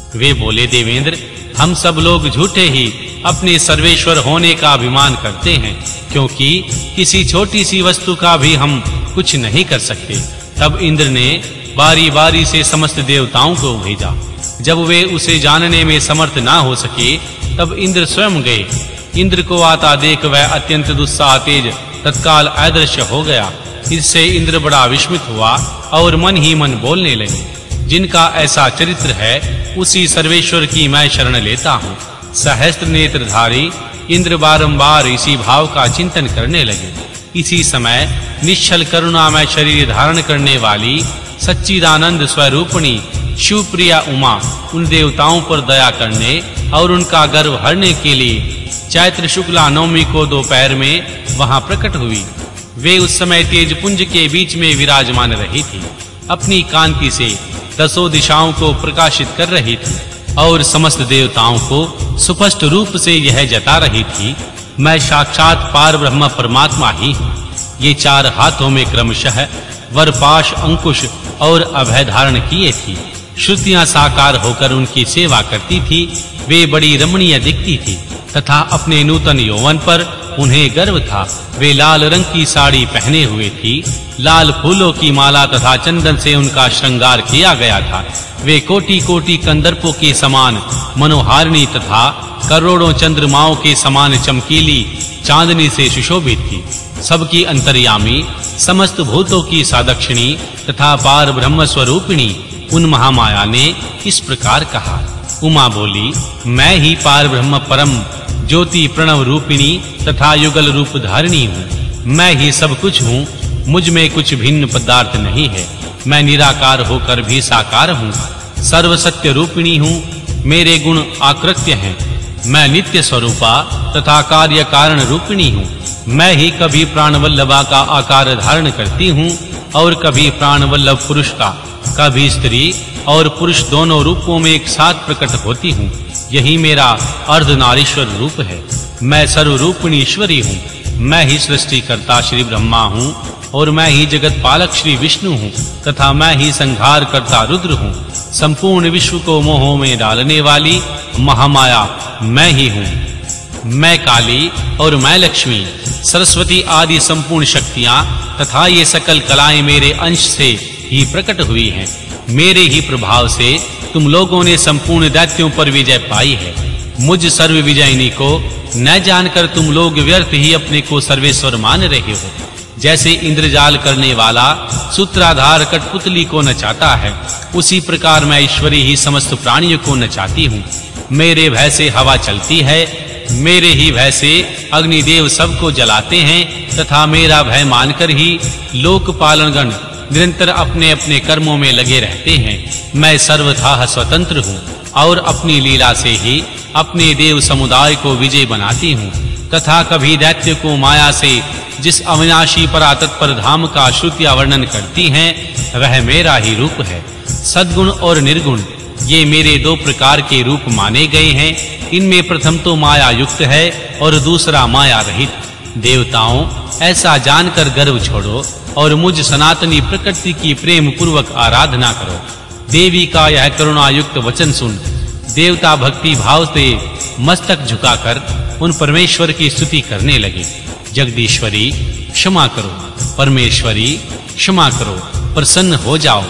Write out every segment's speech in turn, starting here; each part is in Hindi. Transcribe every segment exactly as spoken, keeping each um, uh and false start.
वे बोले, देवेंद्र, हम सब लोग झूठे ही अपने सर्वेश्वर होने का अभिमान करते हैं, क्योंकि किसी छोटी सी वस्तु का भी हम कुछ नहीं कर सकते। तब इंद्र ने बारी-बारी से समस्त देवताओं को भेजा। जब वे उसे जानने में समर्थ ना हो सके, तब इंद्र स्वयं गए। इंद्र को आता देख वह अत्यंत दुस्साह तेज तत्काल अदृश्य हो गया। इससे इंद्र बड़ा विस्मित हुआ और मन ही मन बोलने लगे, जिनका ऐसा चरित्र है उसी सर्वेश्वर की मैं शरण लेता हूँ। सहस्त्र नेत्रधारी इंद्र बारंबार इसी भाव का चिंतन करने लगे। इसी समय निश्चल करुणामय शरीर धारण करने वाली सच्चिदानंद स्वरूपिणी शिवप्रिया उमा उन देवताओं पर दया करने और उनका गर्व हरने के लिए चैत्र शुक्ला नवमी को दोपहर में वहां प्रकट हुई। वे उस समय तेज पुंज के बीच में विराजमान रही थी, अपनी कांति से दसों दिशाओं को प्रकाशित कर रही थी और समस्त देवताओं को सुस्पष्ट रूप से यह जता रही थी, मैं साक्षात पार ब्रह्म परमात्मा ही हूँ। ये चार हाथों में क्रमशः वरपाश, अंकुश और अभय धारण किए थी। श्रुतियां साकार होकर उनकी सेवा करती थी। वे बड़ी रमणीय दिखती थी तथा अपने नूतन यौवन पर उन्हें गर्व था। वे लाल रंग की साड़ी पहने हुए थी। लाल फूलों की माला तथा चंदन से उनका श्रृंगार किया गया था। वे कोटि-कोटि कंदर्पों के समान मनोहारिणी तथा करोड़ों चंद्रमाओं के समान चमकीली चांदनी से सुशोभित थी। सबकी अंतर्यामी, समस्त भूतों की सादक्षिणी तथा पार ब्रह्म स्वरूपिणी उन महामाया ने इस प्रकार कहा। उमा बोली, मैं ही पार ब्रह्म परम ज्योति प्रणव रूपिणी तथा युगल रूप धारिणी हूँ। मैं ही सब कुछ हूँ, मुझ में कुछ भिन्न पदार्थ नहीं है। मैं निराकार होकर भी साकार हूँ, सर्व सत्य रूपिणी हूँ। मेरे गुण आकृत्य हैं। मैं नित्य स्वरूपा तथा कार्य कारण रूपिणी हूँ। मैं ही कभी प्राणवल्लभा का आकार धारण करती हूँ और कभी प्राणवल्लभ पुरुष का, कभी स्त्री और पुरुष दोनों रूपों में एक साथ प्रकट होती हूँ। यही मेरा अर्धनारीश्वर रूप है। मैं सर्वरूपिणी ईश्वरी हूँ। मैं ही सृष्टि करता श्री ब्रह्मा हूँ और मैं ही जगत पालक श्री विष्णु हूँ तथा मैं ही संहार करता रुद्र हूँ। संपूर्ण विश्व को मोह में डालने वाली महामाया मैं ही हूँ। मैं काली और मैं लक्ष्मी, सरस्वती आदि संपूर्ण शक्तियां तथा ये सकल कलाएं मेरे अंश से ही प्रकट हुई हैं। मेरे ही प्रभाव से तुम लोगों ने संपूर्ण दैत्यों पर विजय पाई है। मुझ सर्व विजयिनी को न जानकर तुम लोग व्यर्थ ही अपने को सर्वेश्वर मान रहे हो। जैसे इंद्रजाल करने वाला सूत्राधार कठपुतली को नचाता है, उसी प्रकार मैं ईश्वरी ही समस्त प्राणियों को नचाती हूँ। मेरे भय से हवा चलती है, मेरे ही भय से अग्निदेव सबको जलाते हैं तथा मेरा भय मानकर ही लोकपालनगण निरंतर अपने अपने कर्मों में लगे रहते हैं। मैं सर्वथा स्वतंत्र हूँ और अपनी लीला से ही अपने देव समुदाय को विजय बनाती हूँ तथा कभी दैत्य को माया से जिस अविनाशी परातत्पर धाम का श्रुतियां वर्णन करती हैं, वह मेरा ही रूप है। सद्गुण और निर्गुण ये मेरे दो प्रकार के रूप माने गए हैं। इनमें प्रथम तो माया युक्त है और दूसरा माया रहित। देवताओं, ऐसा जानकर गर्व छोड़ो और मुझ सनातनी प्रकृति की प्रेम पूर्वक आराधना करो। देवी का यह करुणा युक्त वचन सुन देवता भक्ति भाव से मस्तक झुकाकर उन परमेश्वर की स्तुति करने लगे। जगदीश्वरी क्षमा करो, परमेश्वरी क्षमा करो, प्रसन्न हो जाओ।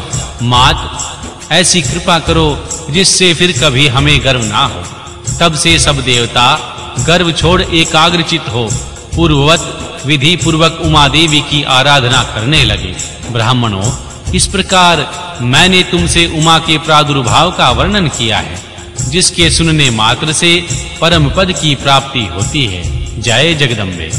मात, ऐसी कृपा करो जिससे फिर कभी हमें गर्व ना हो। तब से सब देवता गर्व छोड़ एकाग्रचित हो पूर्ववत विधि पूर्वक उमा देवी की आराधना करने लगे। ब्राह्मणों, इस प्रकार मैंने तुमसे उमा के प्रादुर्भाव का वर्णन किया है, जिसके सुनने मात्र से परम पद की प्राप्ति होती है। जय जगदम्बे।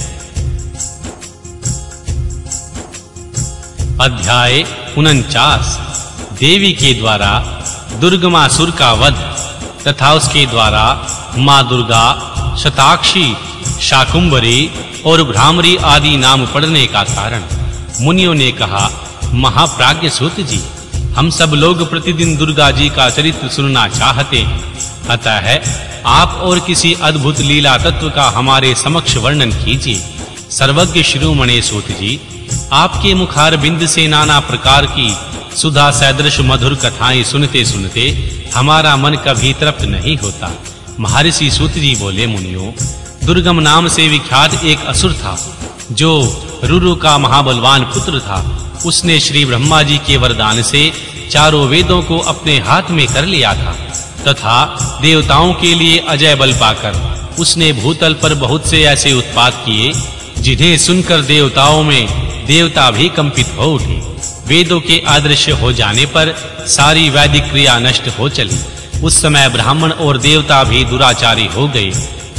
अध्याय उनचास। देवी के द्वारा दुर्गमासुर का वध तथा उसके द्वारा मां दुर्गा, शताक्षी, शाकुंभरी और भ्रामरी आदि नाम पड़ने का कारण। मुनियों ने कहा, महाप्राज्ञ सूत जी, हम सब लोग प्रतिदिन दुर्गा जी का चरित्र सुनना चाहते हैं। अतः आप और किसी अद्भुत लीला तत्व का हमारे समक्ष वर्णन कीजिए। सर्वज्ञ शिरोमणि सूत जी, आपके मुखार बिंद से नाना प्रकार की सुधा सदृश मधुर कथाएं सुनते सुनते हमारा मन कभी तृप्त नहीं होता। महर्षि सूत जी बोले, मुनियों, दुर्गम नाम से विख्यात एक असुर था जो रुरु का महाबलवान पुत्र था। उसने श्री ब्रह्मा जी के वरदान से चारों वेदों को अपने हाथ में कर लिया था तथा देवताओं के लिए अजय बल पाकर उसने भूतल पर बहुत से ऐसे उत्पात किए जिन्हें सुनकर देवताओं में देवता भी कंपित हो उठे। वेदों के अदृश्य हो जाने पर सारी वैदिक क्रिया नष्ट हो चली। उस समय ब्राह्मण और देवता भी दुराचारी हो गए।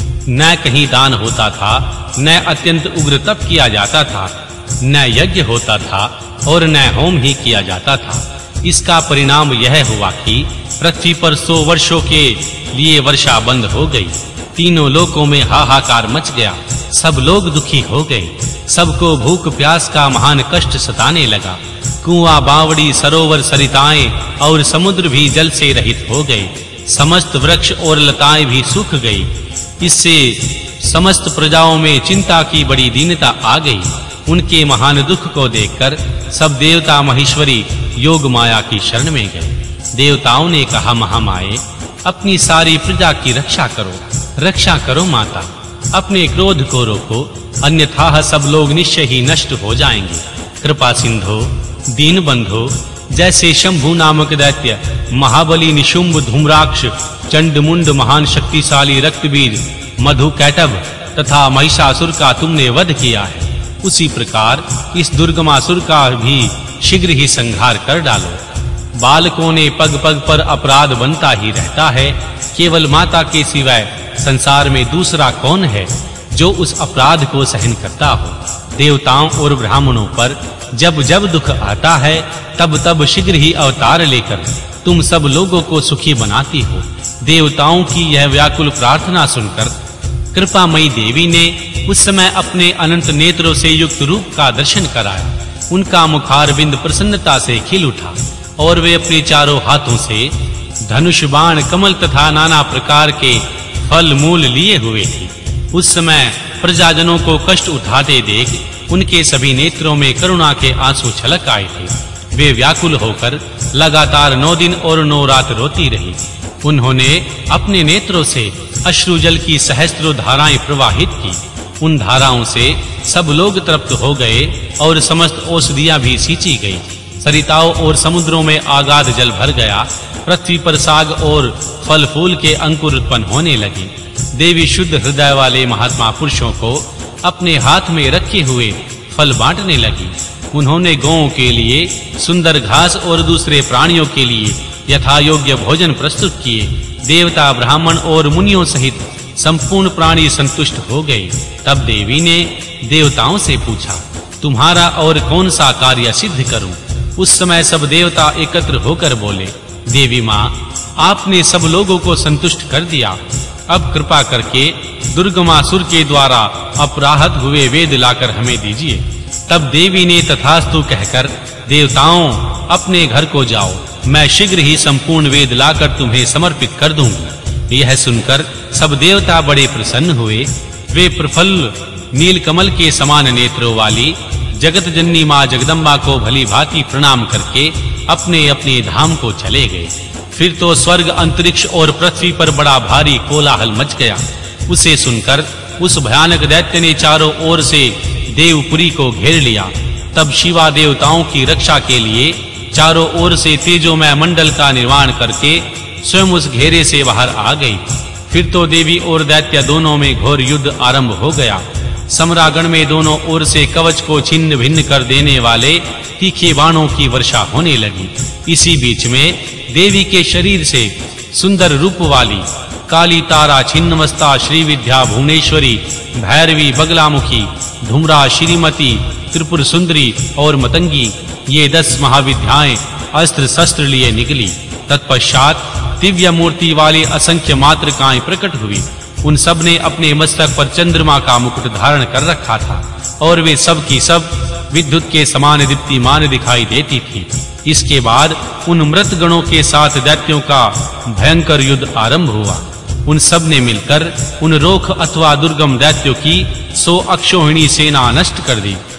न कहीं दान होता था, न अत्यंत उग्र तप किया जाता था, न यज्ञ होता था और न होम ही किया जाता था। इसका परिणाम यह हुआ कि पृथ्वी पर सौ वर्षों के लिए वर्षा बंद हो गई। तीनों लोकों में हाहाकार मच गया। सब लोग दुखी हो गए। सबको भूख प्यास का महान कष्ट सताने लगा। कुआं, बावड़ी, सरोवर, सरिताएं और समुद्र भी जल से रहित हो गए। समस्त वृक्ष और लताएं भी सूख गई। इससे समस्त प्रजाओं में चिंता की बड़ी दीनता आ गई। उनके महान दुख को देखकर सब देवता महेश्वरी योग माया की शरण में गए। देवताओं ने कहा, महामाये, अपनी सारी प्रजा की रक्षा करो, रक्षा करो माता। अपने क्रोध को रोको, अन्यथा सब लोग निश्चय ही नष्ट हो जाएंगे। कृपा सिंधो, दीन बंधो, जैसे शंभु नामक दैत्य, महाबली निशुंभ, धूम्राक्ष, चंडमुंड, महान शक्तिशाली रक्तबीज, मधु कैटभ तथा महिषासुर का तुमने वध किया है, उसी प्रकार इस दुर्गमासुर का भी शीघ्र ही संहार कर डालो। बालकों ने पग पग पर अपराध बनता ही रहता है। केवल माता के सिवाय संसार में दूसरा कौन है जो उस अपराध को सहन करता हो। देवताओं और ब्राह्मणों पर जब जब दुख आता है तब तब शीघ्र ही अवतार लेकर तुम सब लोगों को सुखी बनाती हो। देवताओं की यह व्याकुल प्रार्थना सुनकर कृपामयी देवी ने उस समय अपने अनंत नेत्रों से युक्त रूप का दर्शन कराया। उनका मुखारबिंद प्रसन्नता से खिल उठा और वे अपने चारों हाथों से धनुष, बाण, कमल तथा नाना प्रकार के फल मूल लिए हुए थे। उस समय प्रजाजनों को कष्ट उठाते देख उनके सभी नेत्रों में करुणा के आंसू छलक आए थे। वे व्याकुल होकर लगातार नौ दिन और नौ रात रोती रही। उन्होंने अपने नेत्रों से अश्रु जल की सहस्त्रों धाराएं प्रवाहित की। उन धाराओं से सब लोग तृप्त हो गए और समस्त औषधियां भी सींची गई। सरिताओं और समुद्रों में आगाध जल भर गया। पृथ्वी पर साग और फल फूल के अंकुर उत्पन्न होने लगे। देवी शुद्ध हृदय वाले महात्मा पुरुषों को अपने हाथ में रखे हुए फल बांटने लगी। उन्होंने गौओं के लिए सुंदर घास और दूसरे प्राणियों के लिए यथा योग्य भोजन प्रस्तुत किए। देवता, ब्राह्मण और मुनियों सहित संपूर्ण प्राणी संतुष्ट हो गए। तब देवी ने देवताओं से पूछा, तुम्हारा और कौन सा कार्य सिद्ध करूं? उस समय सब देवता एकत्र होकर बोले, देवी मां, आपने सब लोगों को संतुष्ट कर दिया। अब कृपा करके दुर्गमासुर के द्वारा अपराहत हुए वेद लाकर हमें दीजिए। तब देवी ने तथास्तु कहकर, देवताओं, अपने घर को जाओ, मैं शीघ्र ही संपूर्ण वेद लाकर तुम्हें समर्पित कर दूंगी। यह सुनकर सब देवता बड़े प्रसन्न हुए। वे प्रफुल्ल नीलकमल के समान नेत्रों वाली जगत जननी मां जगदम्बा को भली भांति प्रणाम करके अपने अपने धाम को चले गए। फिर तो स्वर्ग, अंतरिक्ष और पृथ्वी पर बड़ा भारी कोलाहल मच गया। उसे सुनकर उस भयानक दैत्य ने चारों ओर से देवपुरी को घेर लिया। तब शिवा देवताओं की रक्षा के लिए चारों ओर से तेजोमय मंडल का निर्माण करके स्वयं उस घेरे से बाहर आ गई। फिर तो देवी और दैत्य दोनों में घोर युद्ध आरंभ हो गया। सम्रागण में दोनों ओर से कवच को छिन्न भिन्न कर देने वाले तीखे बाणों की वर्षा होने लगी। इसी बीच में देवी के शरीर से सुंदर रूप वाली काली तारा, छिन्नमस्ता, श्री विद्या, भुवनेश्वरी, भैरवी, बगलामुखी, धूम्रा, श्रीमती, त्रिपुर सुंदरी और मतंगी, ये दस महाविद्याएं अस्त्र शस्त्र लिए निकली। तत्पश्चात दिव्य मूर्ति वाली असंख्य मातृकाएं प्रकट हुई। उन सब ने अपने मस्तक पर चंद्रमा का मुकुट धारण कर रखा था और वे सब की सब विद्युत के समान दीप्तिमान दिखाई देती थी। इसके बाद उन मृत गणों के साथ दैत्यों का भयंकर युद्ध आरंभ हुआ। उन सब ने मिलकर उन रोख अथवा दुर्गम दैत्यों की सौ अक्षौहिणी सेना नष्ट कर दी।